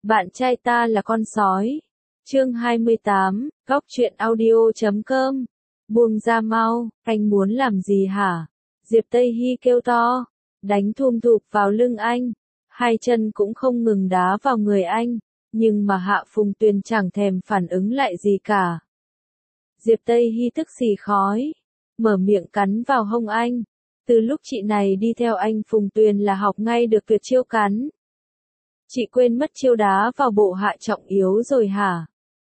Bạn trai ta là con sói. Chương 28, Góc truyện audio.com. Buông ra mau, anh muốn làm gì hả? Diệp Tây Hy kêu to, đánh thum thụp vào lưng anh, hai chân cũng không ngừng đá vào người anh, nhưng mà Hạ Phùng Tuyền chẳng thèm phản ứng lại gì cả. Diệp Tây Hy tức xì khói, mở miệng cắn vào hông anh. Từ lúc chị này đi theo anh Phùng Tuyền là học ngay được tuyệt chiêu cắn. Chị quên mất chiêu đá vào bộ Hạ trọng yếu rồi hả?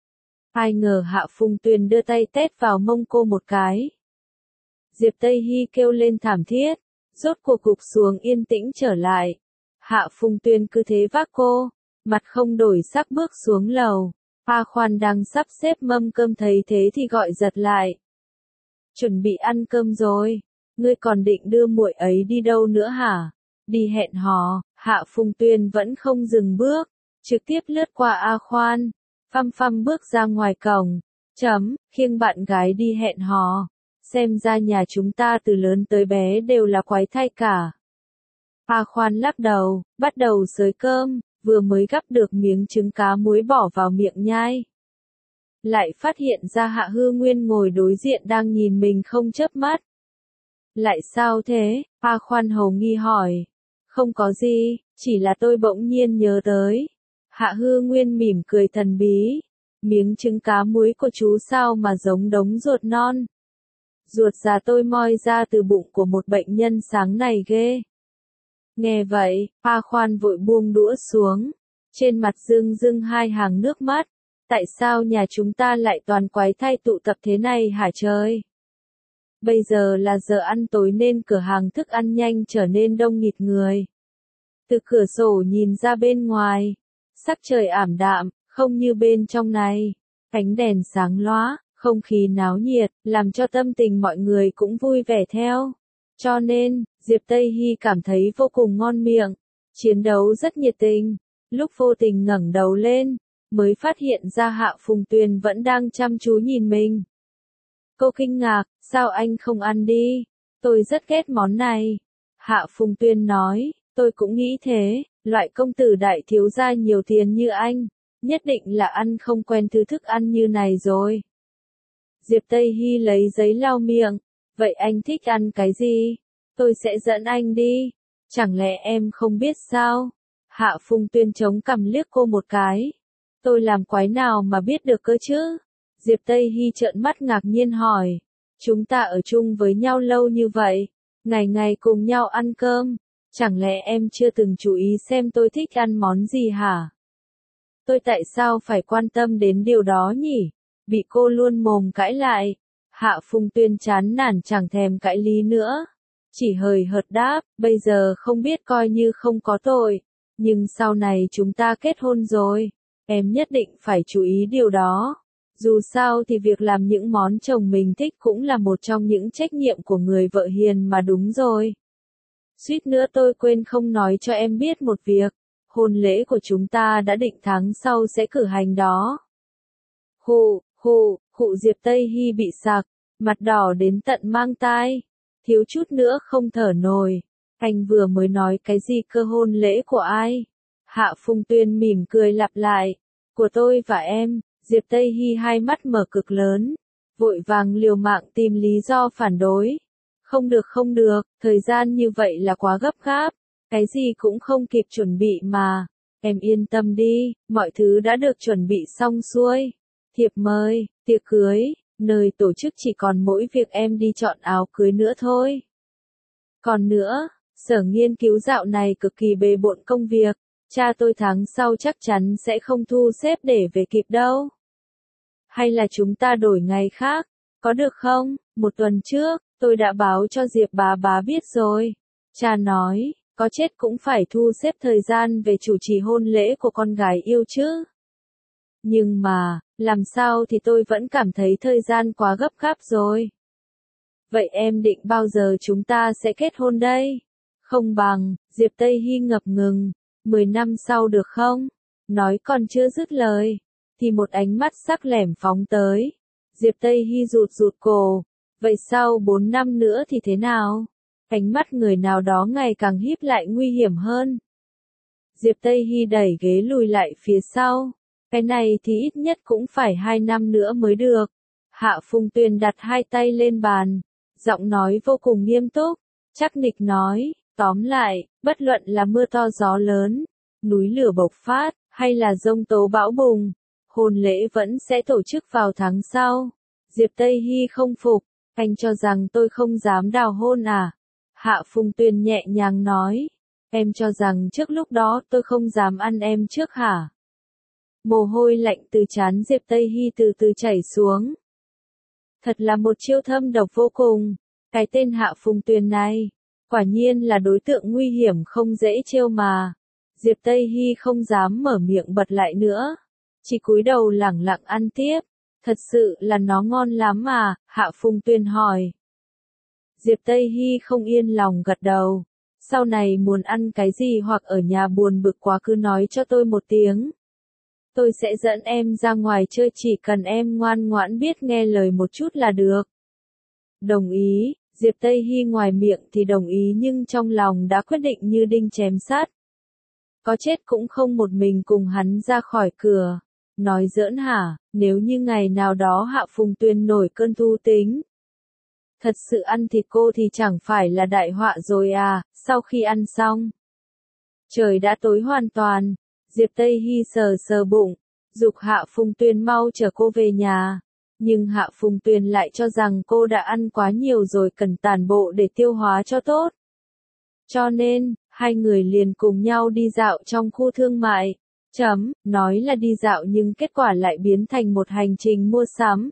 Ai ngờ Hạ Phùng Tuyền đưa tay tét vào mông cô một cái. Diệp Tây Hy kêu lên thảm thiết, rốt cuộc gục xuống yên tĩnh trở lại. Hạ Phùng Tuyền cứ thế vác cô, mặt không đổi sắc bước xuống lầu. A Khoan đang sắp xếp mâm cơm thấy thế thì gọi giật lại. Chuẩn bị ăn cơm rồi, ngươi còn định đưa muội ấy đi đâu nữa hả? Đi hẹn hò. Hạ Phùng Tuyền vẫn không dừng bước, trực tiếp lướt qua A Khoan, phăm phăm bước ra ngoài cổng, khiêng bạn gái đi hẹn hò. Xem ra nhà chúng ta từ lớn tới bé đều là quái thai cả. A Khoan lắc đầu, bắt đầu xới cơm, vừa mới gắp được miếng trứng cá muối bỏ vào miệng nhai. Lại phát hiện ra Hạ Hư Nguyên ngồi đối diện đang nhìn mình không chớp mắt. Lại sao thế? A Khoan hầu nghi hỏi. Không có gì, chỉ là tôi bỗng nhiên nhớ tới. Hạ Hư Nguyên mỉm cười thần bí. Miếng trứng cá muối của chú sao mà giống đống ruột non. Ruột già tôi moi ra từ bụng của một bệnh nhân sáng này ghê. Nghe vậy, A Khoan vội buông đũa xuống. Trên mặt rưng rưng hai hàng nước mắt. Tại sao nhà chúng ta lại toàn quái thai tụ tập thế này hả trời? Bây giờ là giờ ăn tối nên cửa hàng thức ăn nhanh trở nên đông nghịt người. Từ cửa sổ nhìn ra bên ngoài, sắc trời ảm đạm, không như bên trong này. Ánh đèn sáng lóa, không khí náo nhiệt, làm cho tâm tình mọi người cũng vui vẻ theo. Cho nên, Diệp Tây Hy cảm thấy vô cùng ngon miệng, chiến đấu rất nhiệt tình. Lúc vô tình ngẩng đầu lên, mới phát hiện ra Hạ Phùng Tuyền vẫn đang chăm chú nhìn mình. Cô kinh ngạc, sao anh không ăn đi? Tôi rất ghét món này. Hạ Phùng Tuyền nói, tôi cũng nghĩ thế, loại công tử đại thiếu gia nhiều tiền như anh, nhất định là ăn không quen thứ thức ăn như này rồi. Diệp Tây Hy lấy giấy lau miệng, vậy anh thích ăn cái gì? Tôi sẽ dẫn anh đi. Chẳng lẽ em không biết sao? Hạ Phùng Tuyền chống cằm liếc cô một cái. Tôi làm quái nào mà biết được cơ chứ? Diệp Tây Hy trợn mắt ngạc nhiên hỏi. Chúng ta ở chung với nhau lâu như vậy, ngày ngày cùng nhau ăn cơm, chẳng lẽ em chưa từng chú ý xem tôi thích ăn món gì hả? Tôi tại sao phải quan tâm đến điều đó nhỉ? Bị cô luôn mồm cãi lại. Hạ Phùng Tuyền chán nản chẳng thèm cãi lý nữa. Chỉ hời hợt đáp, bây giờ không biết coi như không có tội. Nhưng sau này chúng ta kết hôn rồi. Em nhất định phải chú ý điều đó. Dù sao thì việc làm những món chồng mình thích cũng là một trong những trách nhiệm của người vợ hiền mà đúng rồi. Suýt nữa tôi quên không nói cho em biết một việc. Hôn lễ của chúng ta đã định tháng sau sẽ cử hành đó. Hụ Diệp Tây Hy bị sặc, mặt đỏ đến tận mang tai. Thiếu chút nữa không thở nổi. Anh vừa mới nói cái gì cơ hôn lễ của ai? Hạ Phùng Tuyền mỉm cười lặp lại. Của tôi và em. Diệp Tây Hy hai mắt mở cực lớn, vội vàng liều mạng tìm lý do phản đối. Không được, thời gian như vậy là quá gấp gáp, cái gì cũng không kịp chuẩn bị mà. Em yên tâm đi, mọi thứ đã được chuẩn bị xong xuôi. Thiệp mời, tiệc cưới, nơi tổ chức chỉ còn mỗi việc em đi chọn áo cưới nữa thôi. Còn nữa, Sở Nghiên cứu dạo này cực kỳ bề bộn công việc. Cha tôi tháng sau chắc chắn sẽ không thu xếp để về kịp đâu. Hay là chúng ta đổi ngày khác, có được không? Một tuần trước, tôi đã báo cho Diệp bá biết rồi. Cha nói, có chết cũng phải thu xếp thời gian về chủ trì hôn lễ của con gái yêu chứ. Nhưng mà, làm sao thì tôi vẫn cảm thấy thời gian quá gấp gáp rồi. Vậy em định bao giờ chúng ta sẽ kết hôn đây? Không bằng, Diệp Tây Hy ngập ngừng. 10 năm sau được không? Nói còn chưa dứt lời, thì một ánh mắt sắc lẻm phóng tới. Diệp Tây Hy rụt cổ. Vậy sau 4 năm nữa thì thế nào? Ánh mắt người nào đó ngày càng híp lại nguy hiểm hơn. Diệp Tây Hy đẩy ghế lùi lại phía sau. Cái này thì ít nhất cũng phải 2 năm nữa mới được. Hạ Phùng Tuyền đặt hai tay lên bàn, giọng nói vô cùng nghiêm túc, chắc nịch nói, tóm lại, bất luận là mưa to gió lớn, núi lửa bộc phát, hay là giông tố bão bùng, hôn lễ vẫn sẽ tổ chức vào tháng sau. Diệp Tây Hy không phục, anh cho rằng tôi không dám đào hôn à? Hạ Phùng Tuyền nhẹ nhàng nói, em cho rằng trước lúc đó tôi không dám ăn em trước hả? Mồ hôi lạnh từ trán Diệp Tây Hy từ từ chảy xuống. Thật là một chiêu thâm độc vô cùng, cái tên Hạ Phùng Tuyền này, quả nhiên là đối tượng nguy hiểm không dễ trêu mà. Diệp Tây Hy không dám mở miệng bật lại nữa, chỉ cúi đầu lẳng lặng ăn tiếp. Thật sự là nó ngon lắm mà, Hạ Phùng Tuyền hỏi. Diệp Tây Hy không yên lòng gật đầu. Sau này muốn ăn cái gì hoặc ở nhà buồn bực quá cứ nói cho tôi một tiếng. Tôi sẽ dẫn em ra ngoài chơi, chỉ cần em ngoan ngoãn biết nghe lời một chút là được. Đồng ý, Diệp Tây Hy ngoài miệng thì đồng ý nhưng trong lòng đã quyết định như đinh chém sắt. Có chết cũng không một mình cùng hắn ra khỏi cửa. Nói giỡn hả, nếu như ngày nào đó Hạ Phùng Tuyền nổi cơn thú tính. Thật sự ăn thịt cô thì chẳng phải là đại họa rồi à, sau khi ăn xong. Trời đã tối hoàn toàn, Diệp Tây Hy sờ sờ bụng, giục Hạ Phùng Tuyền mau chở cô về nhà. Nhưng Hạ Phùng Tuyền lại cho rằng cô đã ăn quá nhiều rồi cần tản bộ để tiêu hóa cho tốt. Cho nên, hai người liền cùng nhau đi dạo trong khu thương mại. Nói là đi dạo nhưng kết quả lại biến thành một hành trình mua sắm.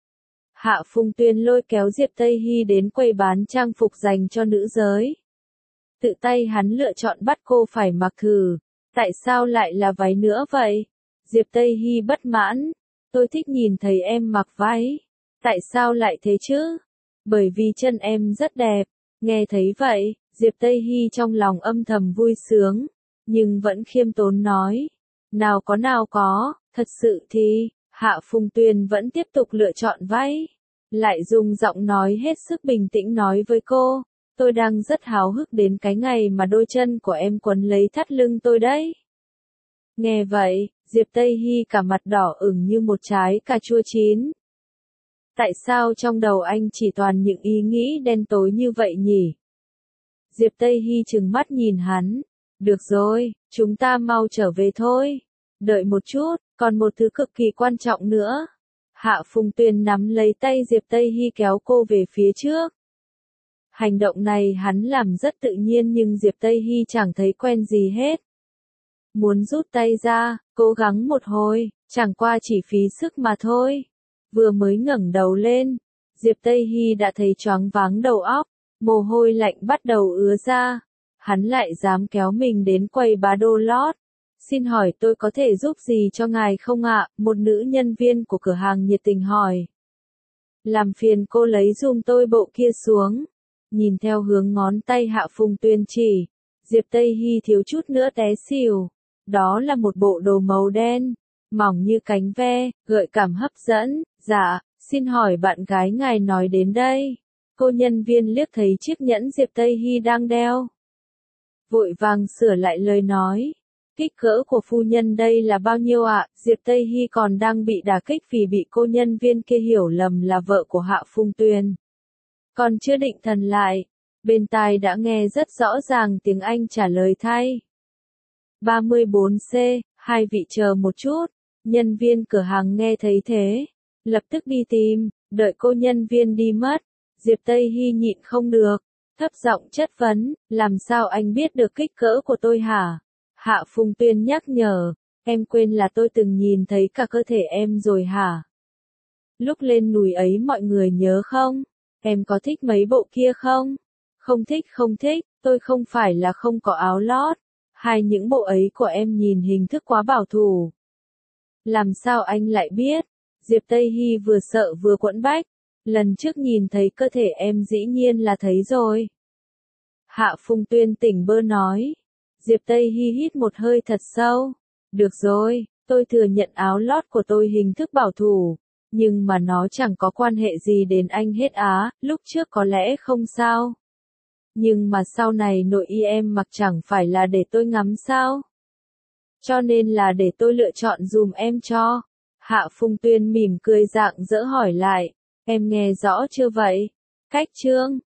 Hạ Phùng Tuyền lôi kéo Diệp Tây Hy đến quầy bán trang phục dành cho nữ giới. Tự tay hắn lựa chọn bắt cô phải mặc thử. Tại sao lại là váy nữa vậy? Diệp Tây Hy bất mãn. Tôi thích nhìn thấy em mặc váy. Tại sao lại thế chứ? Bởi vì chân em rất đẹp. Nghe thấy vậy, Diệp Tây Hy trong lòng âm thầm vui sướng. Nhưng vẫn khiêm tốn nói. Nào có, thật sự thì, Hạ Phùng Tuyền vẫn tiếp tục lựa chọn váy. Lại dùng giọng nói hết sức bình tĩnh nói với cô, tôi đang rất háo hức đến cái ngày mà đôi chân của em quấn lấy thắt lưng tôi đấy. Nghe vậy, Diệp Tây Hy cả mặt đỏ ửng như một trái cà chua chín. Tại sao trong đầu anh chỉ toàn những ý nghĩ đen tối như vậy nhỉ? Diệp Tây Hy trừng mắt nhìn hắn. Được rồi, chúng ta mau trở về thôi. Đợi một chút, còn một thứ cực kỳ quan trọng nữa. Hạ Phùng Tuyền nắm lấy tay Diệp Tây Hy kéo cô về phía trước. Hành động này hắn làm rất tự nhiên nhưng Diệp Tây Hy chẳng thấy quen gì hết. Muốn rút tay ra, cố gắng một hồi, chẳng qua chỉ phí sức mà thôi. Vừa mới ngẩng đầu lên, Diệp Tây Hy đã thấy choáng váng đầu óc, mồ hôi lạnh bắt đầu ứa ra. Hắn lại dám kéo mình đến quầy bán đồ lót. Xin hỏi tôi có thể giúp gì cho ngài không ạ? Một nữ nhân viên của cửa hàng nhiệt tình hỏi. Làm phiền cô lấy giùm tôi bộ kia xuống. Nhìn theo hướng ngón tay Hạ Phùng Tuyền chỉ, Diệp Tây Hy thiếu chút nữa té xỉu. Đó là một bộ đồ màu đen, mỏng như cánh ve, gợi cảm hấp dẫn. Dạ, xin hỏi bạn gái ngài nói đến đây. Cô nhân viên liếc thấy chiếc nhẫn Diệp Tây Hy đang đeo. Vội vàng sửa lại lời nói. Kích cỡ của phu nhân đây là bao nhiêu ạ? Diệp Tây Hy còn đang bị đả kích vì bị cô nhân viên kia hiểu lầm là vợ của Hạ Phùng Tuyền. Còn chưa định thần lại, bên tai đã nghe rất rõ ràng tiếng Anh trả lời thay. 34C, hai vị chờ một chút. Nhân viên cửa hàng nghe thấy thế, lập tức đi tìm, đợi cô nhân viên đi mất. Diệp Tây Hy nhịn không được, thấp giọng chất vấn, làm sao anh biết được kích cỡ của tôi hả? Hạ Phùng Tuyền nhắc nhở, em quên là tôi từng nhìn thấy cả cơ thể em rồi hả? Lúc lên núi ấy mọi người nhớ không? Em có thích mấy bộ kia không? Không thích, tôi không phải là không có áo lót. Hai những bộ ấy của em nhìn hình thức quá bảo thủ. Làm sao anh lại biết? Diệp Tây Hy vừa sợ vừa quẫn bách. Lần trước nhìn thấy cơ thể em dĩ nhiên là thấy rồi. Hạ Phùng Tuyền tỉnh bơ nói. Diệp Tây Hy hít một hơi thật sâu. Được rồi, tôi thừa nhận áo lót của tôi hình thức bảo thủ. Nhưng mà nó chẳng có quan hệ gì đến anh hết á, lúc trước có lẽ không sao. Nhưng mà sau này nội y em mặc chẳng phải là để tôi ngắm sao? Cho nên là để tôi lựa chọn dùm em cho. Hạ Phùng Tuyên mỉm cười rạng rỡ hỏi lại, em nghe rõ chưa vậy? Khách trương,